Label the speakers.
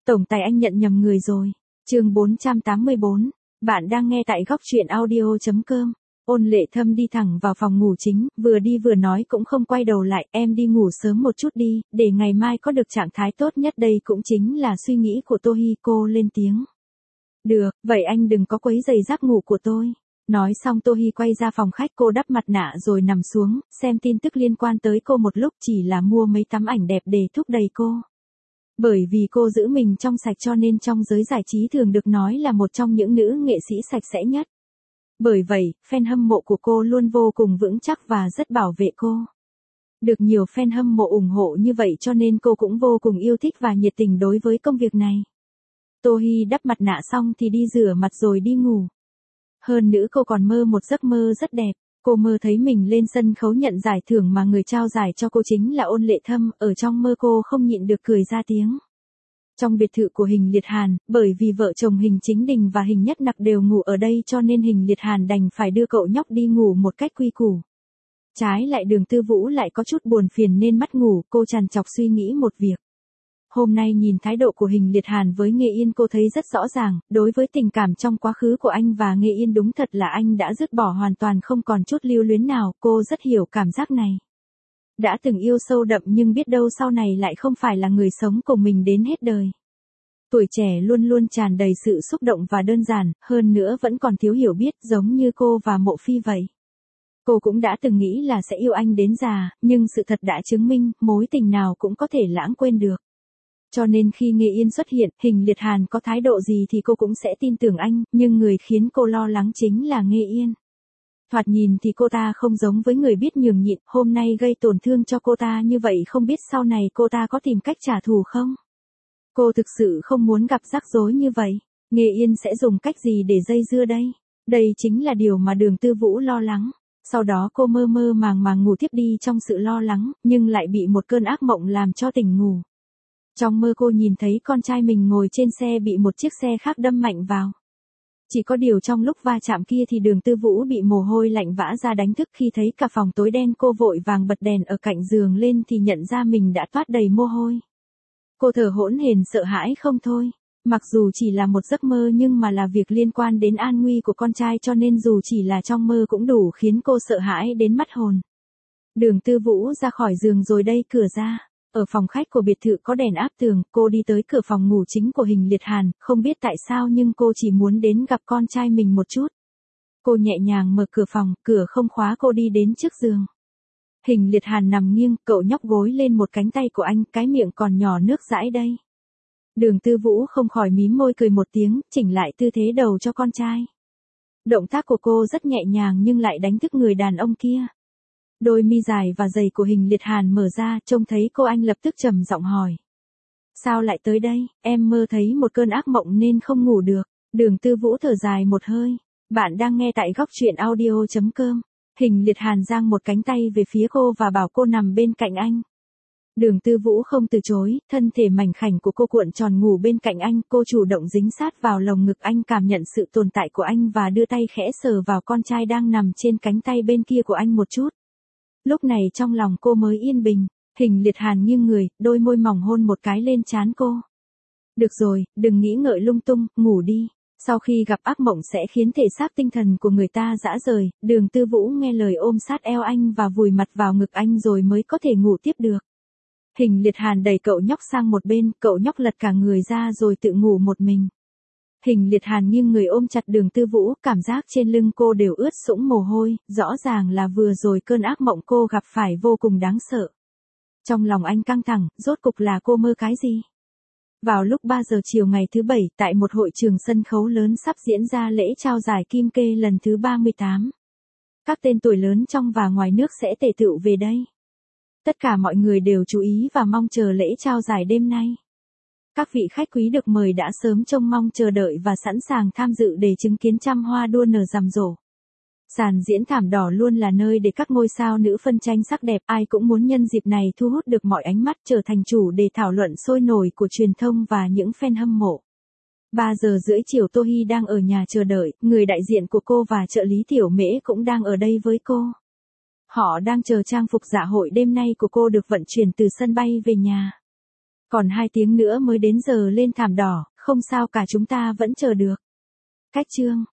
Speaker 1: Tổng tài anh nhận nhầm người rồi. Chương 484. Bạn đang nghe tại góc truyện audio.com. Ôn Lệ Thâm đi thẳng vào phòng ngủ chính, vừa đi vừa nói cũng không quay đầu lại, em đi ngủ sớm một chút đi, để ngày mai có được trạng thái tốt nhất, đây cũng chính là suy nghĩ của Tô Hi. Cô lên tiếng. Được, vậy anh đừng có quấy rầy giấc ngủ của tôi. Nói xong Tô Hi quay ra phòng khách, cô đắp mặt nạ rồi nằm xuống, xem tin tức liên quan tới cô một lúc, chỉ là mua mấy tấm ảnh đẹp để thúc đẩy cô. Bởi vì cô giữ mình trong sạch cho nên trong giới giải trí thường được nói là một trong những nữ nghệ sĩ sạch sẽ nhất. Bởi vậy, fan hâm mộ của cô luôn vô cùng vững chắc và rất bảo vệ cô. Được nhiều fan hâm mộ ủng hộ như vậy cho nên cô cũng vô cùng yêu thích và nhiệt tình đối với công việc này. Tô Hi đắp mặt nạ xong thì đi rửa mặt rồi đi ngủ. Hơn nữa cô còn mơ một giấc mơ rất đẹp. Cô mơ thấy mình lên sân khấu nhận giải thưởng mà người trao giải cho cô chính là Ôn Lệ Thâm, ở trong mơ cô không nhịn được cười ra tiếng. Trong biệt thự của Hình Liệt Hàn, bởi vì vợ chồng Hình Chính Đình và Hình Nhất Nặc đều ngủ ở đây cho nên Hình Liệt Hàn đành phải đưa cậu nhóc đi ngủ một cách quy củ. Trái lại Đường Tư Vũ lại có chút buồn phiền nên mất ngủ, cô trằn trọc suy nghĩ một việc. Hôm nay nhìn thái độ của Hình Liệt Hàn với Nghê Yên cô thấy rất rõ ràng, đối với tình cảm trong quá khứ của anh và Nghê Yên đúng thật là anh đã dứt bỏ hoàn toàn không còn chút lưu luyến nào, cô rất hiểu cảm giác này. Đã từng yêu sâu đậm nhưng biết đâu sau này lại không phải là người sống cùng mình đến hết đời. Tuổi trẻ luôn luôn tràn đầy sự xúc động và đơn giản, hơn nữa vẫn còn thiếu hiểu biết giống như cô và Mộ Phi vậy. Cô cũng đã từng nghĩ là sẽ yêu anh đến già, nhưng sự thật đã chứng minh mối tình nào cũng có thể lãng quên được. Cho nên khi Nghê Yên xuất hiện, Hình Liệt Hàn có thái độ gì thì cô cũng sẽ tin tưởng anh, nhưng người khiến cô lo lắng chính là Nghê Yên. Thoạt nhìn thì cô ta không giống với người biết nhường nhịn, hôm nay gây tổn thương cho cô ta như vậy không biết sau này cô ta có tìm cách trả thù không? Cô thực sự không muốn gặp rắc rối như vậy. Nghê Yên sẽ dùng cách gì để dây dưa đây? Đây chính là điều mà Đường Tư Vũ lo lắng. Sau đó cô mơ mơ màng ngủ tiếp đi trong sự lo lắng, nhưng lại bị một cơn ác mộng làm cho tỉnh ngủ. Trong mơ cô nhìn thấy con trai mình ngồi trên xe bị một chiếc xe khác đâm mạnh vào. Chỉ có điều trong lúc va chạm kia thì Đường Tư Vũ bị mồ hôi lạnh vã ra đánh thức, khi thấy cả phòng tối đen cô vội vàng bật đèn ở cạnh giường lên thì nhận ra mình đã toát đầy mồ hôi. Cô thở hổn hển sợ hãi không thôi. Mặc dù chỉ là một giấc mơ nhưng mà là việc liên quan đến an nguy của con trai cho nên dù chỉ là trong mơ cũng đủ khiến cô sợ hãi đến mất hồn. Đường Tư Vũ ra khỏi giường rồi đẩy cửa ra. Ở phòng khách của biệt thự có đèn áp tường, cô đi tới cửa phòng ngủ chính của Hình Liệt Hàn, không biết tại sao nhưng cô chỉ muốn đến gặp con trai mình một chút. Cô nhẹ nhàng mở cửa phòng, cửa không khóa, cô đi đến trước giường. Hình Liệt Hàn nằm nghiêng, cậu nhóc gối lên một cánh tay của anh, cái miệng còn nhỏ nước dãi đây. Đường Tư Vũ không khỏi mím môi cười một tiếng, chỉnh lại tư thế đầu cho con trai. Động tác của cô rất nhẹ nhàng nhưng lại đánh thức người đàn ông kia. Đôi mi dài và dày của Hình Liệt Hàn mở ra, trông thấy cô anh lập tức trầm giọng hỏi. Sao lại tới đây, em mơ thấy một cơn ác mộng nên không ngủ được. Đường Tư Vũ thở dài một hơi. Bạn đang nghe tại góc truyện audio.com. Hình Liệt Hàn giang một cánh tay về phía cô và bảo cô nằm bên cạnh anh. Đường Tư Vũ không từ chối, thân thể mảnh khảnh của cô cuộn tròn ngủ bên cạnh anh, cô chủ động dính sát vào lồng ngực anh, cảm nhận sự tồn tại của anh và đưa tay khẽ sờ vào con trai đang nằm trên cánh tay bên kia của anh một chút. Lúc này trong lòng cô mới yên bình. Hình Liệt Hàn nghiêng người, đôi môi mỏng hôn một cái lên trán cô. Được rồi, đừng nghĩ ngợi lung tung, ngủ đi. Sau khi gặp ác mộng sẽ khiến thể xác tinh thần của người ta rã rời, Đường Tư Vũ nghe lời ôm sát eo anh và vùi mặt vào ngực anh rồi mới có thể ngủ tiếp được. Hình Liệt Hàn đẩy cậu nhóc sang một bên, cậu nhóc lật cả người ra rồi tự ngủ một mình. Hình Liệt Hàn nghiêng người ôm chặt Đường Tư Vũ, cảm giác trên lưng cô đều ướt sũng mồ hôi, rõ ràng là vừa rồi cơn ác mộng cô gặp phải vô cùng đáng sợ. Trong lòng anh căng thẳng, rốt cục là cô mơ cái gì? Vào lúc 3 giờ chiều ngày thứ Bảy, tại một hội trường sân khấu lớn sắp diễn ra lễ trao giải Kim Kê lần thứ 38. Các tên tuổi lớn trong và ngoài nước sẽ tề tựu về đây. Tất cả mọi người đều chú ý và mong chờ lễ trao giải đêm nay. Các vị khách quý được mời đã sớm trông mong chờ đợi và sẵn sàng tham dự để chứng kiến trăm hoa đua nở rằm rộ. Sàn diễn thảm đỏ luôn là nơi để các ngôi sao nữ phân tranh sắc đẹp, ai cũng muốn nhân dịp này thu hút được mọi ánh mắt, trở thành chủ đề thảo luận sôi nổi của truyền thông và những fan hâm mộ. 3 giờ rưỡi chiều Tô Hi đang ở nhà chờ đợi, người đại diện của cô và trợ lý Tiểu Mễ cũng đang ở đây với cô. Họ đang chờ trang phục dạ hội đêm nay của cô được vận chuyển từ sân bay về nhà. Còn 2 tiếng nữa mới đến giờ lên thảm đỏ, không sao cả chúng ta vẫn chờ được. Cách chương.